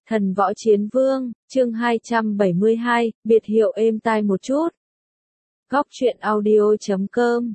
Thần võ chiến vương, chương 272, biệt hiệu êm tai một chút. Góc truyện audio.com.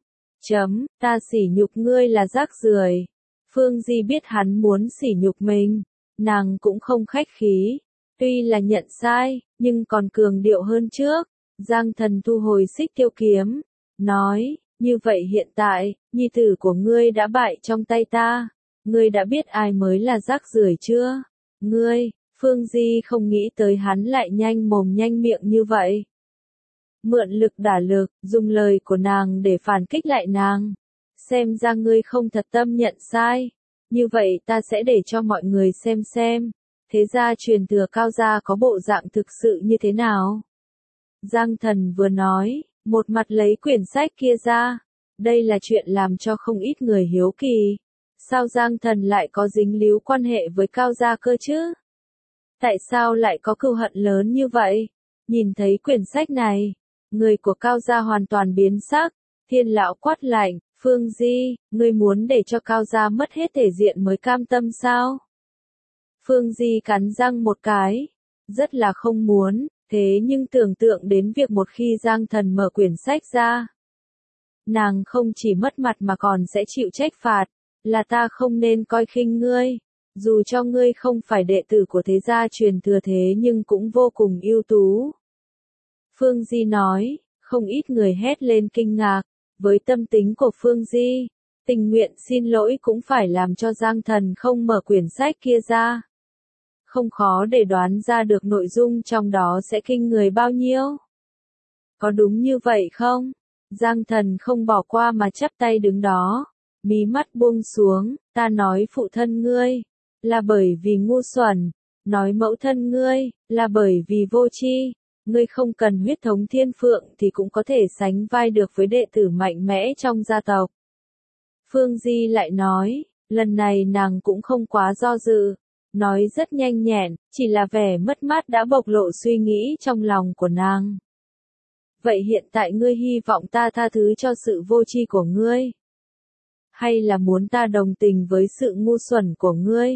Ta sỉ nhục ngươi là rác rưởi. Phương Di biết hắn muốn sỉ nhục mình, nàng cũng không khách khí. Tuy là nhận sai, nhưng còn cường điệu hơn trước. Giang Thần thu hồi xích tiêu kiếm, nói, như vậy hiện tại, nhi tử của ngươi đã bại trong tay ta. Ngươi đã biết ai mới là rác rưởi chưa? Ngươi. Phương Di không nghĩ tới hắn lại nhanh mồm nhanh miệng như vậy. Mượn lực đả lực, dùng lời của nàng để phản kích lại nàng. Xem ra ngươi không thật tâm nhận sai. Như vậy ta sẽ để cho mọi người xem. Thế gia truyền thừa Cao gia có bộ dạng thực sự như thế nào? Giang Thần vừa nói, một mặt lấy quyển sách kia ra. Đây là chuyện làm cho không ít người hiếu kỳ. Sao Giang Thần lại có dính líu quan hệ với Cao gia cơ chứ? Tại sao lại có cừu hận lớn như vậy? Nhìn thấy quyển sách này, người của Cao gia hoàn toàn biến sắc. Thiên lão quát lạnh, Phương Di, ngươi muốn để cho Cao gia mất hết thể diện mới cam tâm sao? Phương Di cắn răng một cái, rất là không muốn, thế nhưng tưởng tượng đến việc một khi Giang Thần mở quyển sách ra, nàng không chỉ mất mặt mà còn sẽ chịu trách phạt, là ta không nên coi khinh ngươi. Dù cho ngươi không phải đệ tử của thế gia truyền thừa thế nhưng cũng vô cùng ưu tú. Phương Di nói, không ít người hét lên kinh ngạc, với tâm tính của Phương Di, tình nguyện xin lỗi cũng phải làm cho Giang Thần không mở quyển sách kia ra. Không khó để đoán ra được nội dung trong đó sẽ kinh người bao nhiêu. Có đúng như vậy không? Giang Thần không bỏ qua mà chắp tay đứng đó, mí mắt buông xuống, ta nói phụ thân ngươi là bởi vì ngu xuẩn, nói mẫu thân ngươi là bởi vì vô tri. Ngươi không cần huyết thống thiên phượng thì cũng có thể sánh vai được với đệ tử mạnh mẽ trong gia tộc. Phương Di lại nói, lần này nàng cũng không quá do dự, nói rất nhanh nhẹn, chỉ là vẻ mất mát đã bộc lộ suy nghĩ trong lòng của nàng. Vậy hiện tại ngươi hy vọng ta tha thứ cho sự vô tri của ngươi? Hay là muốn ta đồng tình với sự ngu xuẩn của ngươi?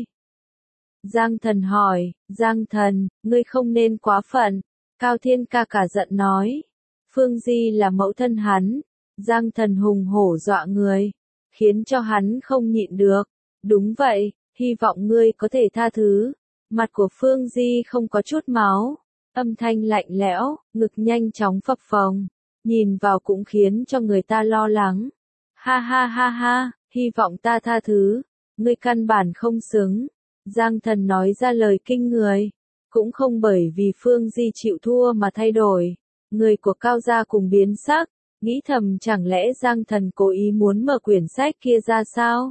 Giang Thần hỏi, Giang Thần, ngươi không nên quá phận. Cao Thiên ca cả giận nói. Phương Di là mẫu thân hắn. Giang Thần hùng hổ dọa người, khiến cho hắn không nhịn được. Đúng vậy, hy vọng ngươi có thể tha thứ. Mặt của Phương Di không có chút máu, âm thanh lạnh lẽo, ngực nhanh chóng phập phồng, nhìn vào cũng khiến cho người ta lo lắng. Ha ha ha ha, hy vọng ta tha thứ, ngươi căn bản không xứng. Giang Thần nói ra lời kinh người, cũng không bởi vì Phương Di chịu thua mà thay đổi. Người của Cao gia cùng biến sắc, nghĩ thầm chẳng lẽ Giang Thần cố ý muốn mở quyển sách kia ra sao?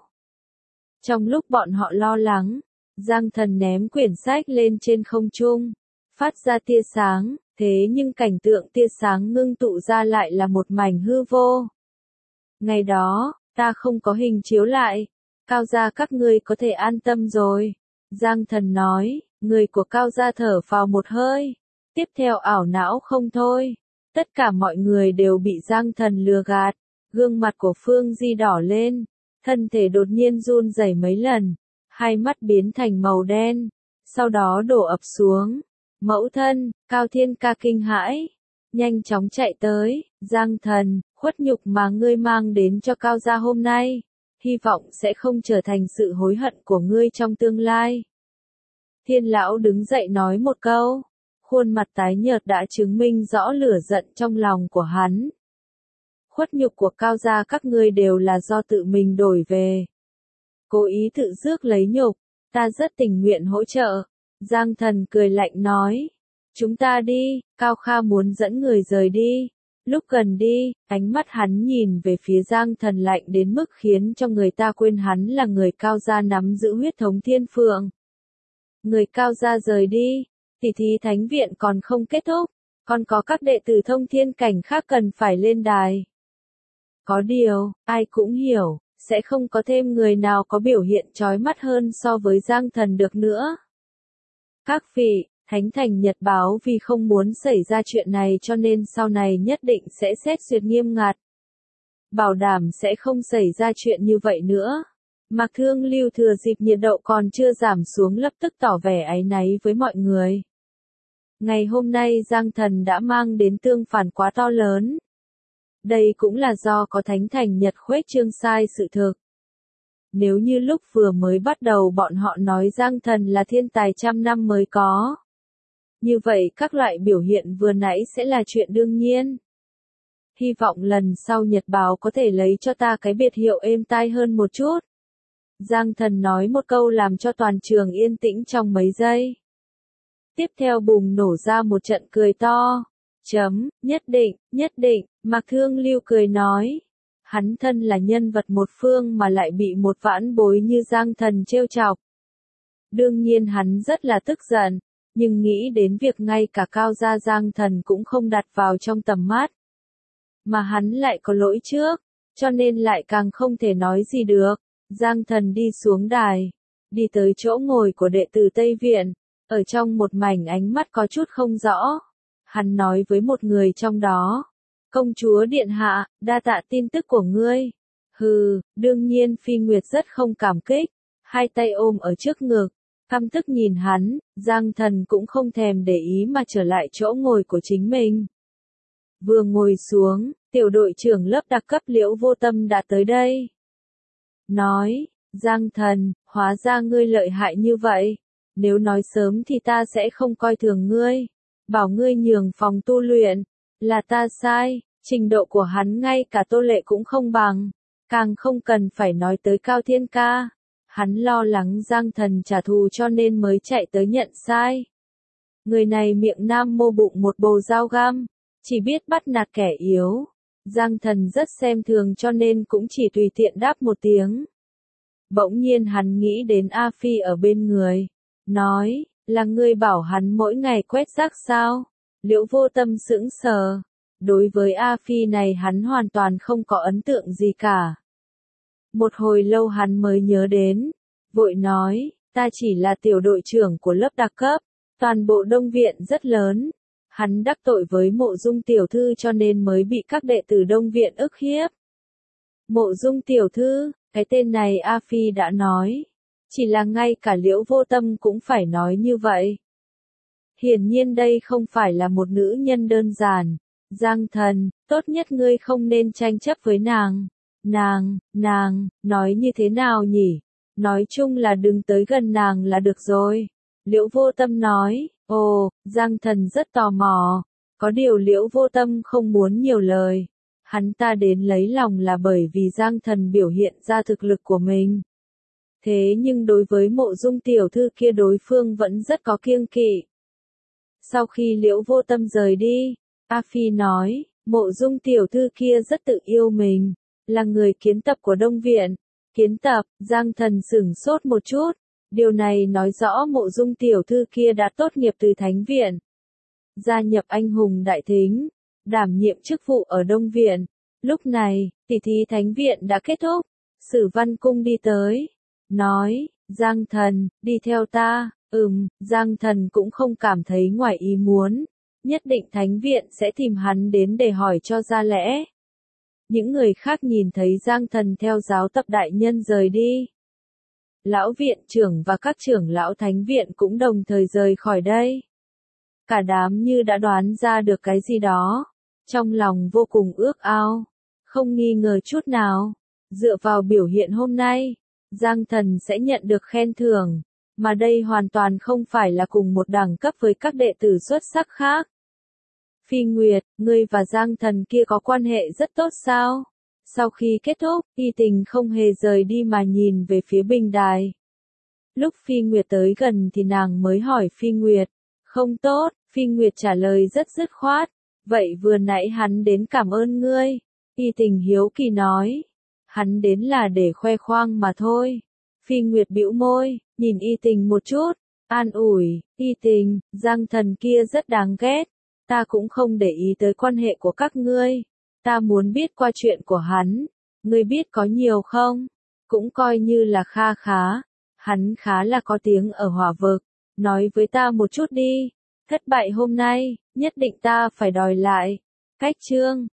Trong lúc bọn họ lo lắng, Giang Thần ném quyển sách lên trên không trung, phát ra tia sáng, thế nhưng cảnh tượng tia sáng ngưng tụ ra lại là một mảnh hư vô. Ngày đó, ta không có hình chiếu lại, Cao gia các ngươi có thể an tâm rồi. Giang Thần nói, người của Cao gia thở phào một hơi, tiếp theo ảo não không thôi. Tất cả mọi người đều bị Giang Thần lừa gạt, gương mặt của Phương Di đỏ lên, thân thể đột nhiên run rẩy mấy lần, hai mắt biến thành màu đen, sau đó đổ ập xuống. Mẫu thân, Cao Thiên ca kinh hãi, nhanh chóng chạy tới, Giang Thần, khuất nhục mà ngươi mang đến cho Cao gia hôm nay, hy vọng sẽ không trở thành sự hối hận của ngươi trong tương lai. Thiên lão đứng dậy nói một câu, khuôn mặt tái nhợt đã chứng minh rõ lửa giận trong lòng của hắn. Khuất nhục của Cao gia các ngươi đều là do tự mình đổi về. Cố ý tự rước lấy nhục, ta rất tình nguyện hỗ trợ. Giang Thần cười lạnh nói, chúng ta đi, Cao Kha muốn dẫn người rời đi. Lúc gần đi, ánh mắt hắn nhìn về phía Giang Thần lạnh đến mức khiến cho người ta quên hắn là người Cao gia nắm giữ huyết thống thiên phượng. Người Cao gia rời đi, tỉ thí thánh viện còn không kết thúc, còn có các đệ tử thông thiên cảnh khác cần phải lên đài. Có điều, ai cũng hiểu, sẽ không có thêm người nào có biểu hiện chói mắt hơn so với Giang Thần được nữa. Các vị, Thánh Thành Nhật báo vì không muốn xảy ra chuyện này cho nên sau này nhất định sẽ xét duyệt nghiêm ngặt. Bảo đảm sẽ không xảy ra chuyện như vậy nữa. Mạc Thương Lưu thừa dịp nhiệt độ còn chưa giảm xuống lập tức tỏ vẻ áy náy với mọi người. Ngày hôm nay Giang Thần đã mang đến tương phản quá to lớn. Đây cũng là do có Thánh Thành Nhật khuếch trương sai sự thực. Nếu như lúc vừa mới bắt đầu bọn họ nói Giang Thần là thiên tài trăm năm mới có. Như vậy các loại biểu hiện vừa nãy sẽ là chuyện đương nhiên. Hy vọng lần sau Nhật báo có thể lấy cho ta cái biệt hiệu êm tai hơn một chút. Giang Thần nói một câu làm cho toàn trường yên tĩnh trong mấy giây. Tiếp theo bùng nổ ra một trận cười to. Nhất định, Mạc Thương Lưu cười nói. Hắn thân là nhân vật một phương mà lại bị một vãn bối như Giang Thần trêu chọc. Đương nhiên hắn rất là tức giận, nhưng nghĩ đến việc ngay cả Cao gia Giang Thần cũng không đặt vào trong tầm mắt. Mà hắn lại có lỗi trước, cho nên lại càng không thể nói gì được. Giang Thần đi xuống đài, đi tới chỗ ngồi của đệ tử Tây Viện, ở trong một mảnh ánh mắt có chút không rõ. Hắn nói với một người trong đó, công chúa điện hạ, đa tạ tin tức của ngươi. Hừ, đương nhiên Phi Nguyệt rất không cảm kích, hai tay ôm ở trước ngực, căm tức nhìn hắn, Giang Thần cũng không thèm để ý mà trở lại chỗ ngồi của chính mình. Vừa ngồi xuống, tiểu đội trưởng lớp đặc cấp Liễu Vô Tâm đã tới đây. Nói, Giang Thần, hóa ra ngươi lợi hại như vậy. Nếu nói sớm thì ta sẽ không coi thường ngươi. Bảo ngươi nhường phòng tu luyện. Là ta sai, trình độ của hắn ngay cả Tô Lệ cũng không bằng. Càng không cần phải nói tới Cao Thiên Ca. Hắn lo lắng Giang Thần trả thù cho nên mới chạy tới nhận sai. Người này miệng nam mô bụng một bầu dao găm. Chỉ biết bắt nạt kẻ yếu. Giang Thần rất xem thường cho nên cũng chỉ tùy tiện đáp một tiếng. Bỗng nhiên hắn nghĩ đến A Phi ở bên người. Nói, là ngươi bảo hắn mỗi ngày quét rác sao? Liễu Vô Tâm sững sờ. Đối với A Phi này hắn hoàn toàn không có ấn tượng gì cả. Một hồi lâu hắn mới nhớ đến. Vội nói, ta chỉ là tiểu đội trưởng của lớp đặc cấp. Toàn bộ Đông Viện rất lớn. Hắn đắc tội với Mộ Dung tiểu thư cho nên mới bị các đệ tử Đông Viện ức hiếp. Mộ Dung tiểu thư, cái tên này A Phi đã nói. Chỉ là ngay cả Liễu Vô Tâm cũng phải nói như vậy. Hiển nhiên đây không phải là một nữ nhân đơn giản. Giang Thần, tốt nhất ngươi không nên tranh chấp với nàng. Nàng, nói như thế nào nhỉ? Nói chung là đừng tới gần nàng là được rồi. Liễu Vô Tâm nói, ồ, Giang Thần rất tò mò. Có điều Liễu Vô Tâm không muốn nhiều lời. Hắn ta đến lấy lòng là bởi vì Giang Thần biểu hiện ra thực lực của mình. Thế nhưng đối với Mộ Dung tiểu thư kia đối phương vẫn rất có kiêng kỵ. Sau khi Liễu Vô Tâm rời đi, A Phi nói, Mộ Dung tiểu thư kia rất tự yêu mình, là người kiến tập của Đông Viện. Kiến tập, Giang Thần sửng sốt một chút, điều này nói rõ Mộ Dung tiểu thư kia đã tốt nghiệp từ Thánh Viện. Gia nhập Anh hùng Đại Thính, đảm nhiệm chức vụ ở Đông Viện. Lúc này, tỷ thí Thánh Viện đã kết thúc, Sử Văn Cung đi tới. Nói, Giang Thần, đi theo ta. Giang Thần cũng không cảm thấy ngoài ý muốn. Nhất định Thánh Viện sẽ tìm hắn đến để hỏi cho ra lẽ. Những người khác nhìn thấy Giang Thần theo giáo tập đại nhân rời đi. Lão viện trưởng và các trưởng lão Thánh Viện cũng đồng thời rời khỏi đây. Cả đám như đã đoán ra được cái gì đó. Trong lòng vô cùng ước ao. Không nghi ngờ chút nào. Dựa vào biểu hiện hôm nay, Giang Thần sẽ nhận được khen thưởng, mà đây hoàn toàn không phải là cùng một đẳng cấp với các đệ tử xuất sắc khác. Phi Nguyệt, ngươi và Giang Thần kia có quan hệ rất tốt sao? Sau khi kết thúc, Y Tình không hề rời đi mà nhìn về phía bình đài. Lúc Phi Nguyệt tới gần thì nàng mới hỏi Phi Nguyệt. Không tốt, Phi Nguyệt trả lời rất dứt khoát. Vậy vừa nãy hắn đến cảm ơn ngươi. Y Tình hiếu kỳ nói. Hắn đến là để khoe khoang mà thôi. Phi Nguyệt bĩu môi, nhìn Y Tình một chút, an ủi, Y Tình, Giang Thần kia rất đáng ghét. Ta cũng không để ý tới quan hệ của các ngươi. Ta muốn biết qua chuyện của hắn. Ngươi biết có nhiều không? Cũng coi như là kha khá. Hắn khá là có tiếng ở Hỏa Vực. Nói với ta một chút đi. Thất bại hôm nay, nhất định ta phải đòi lại. Cách chương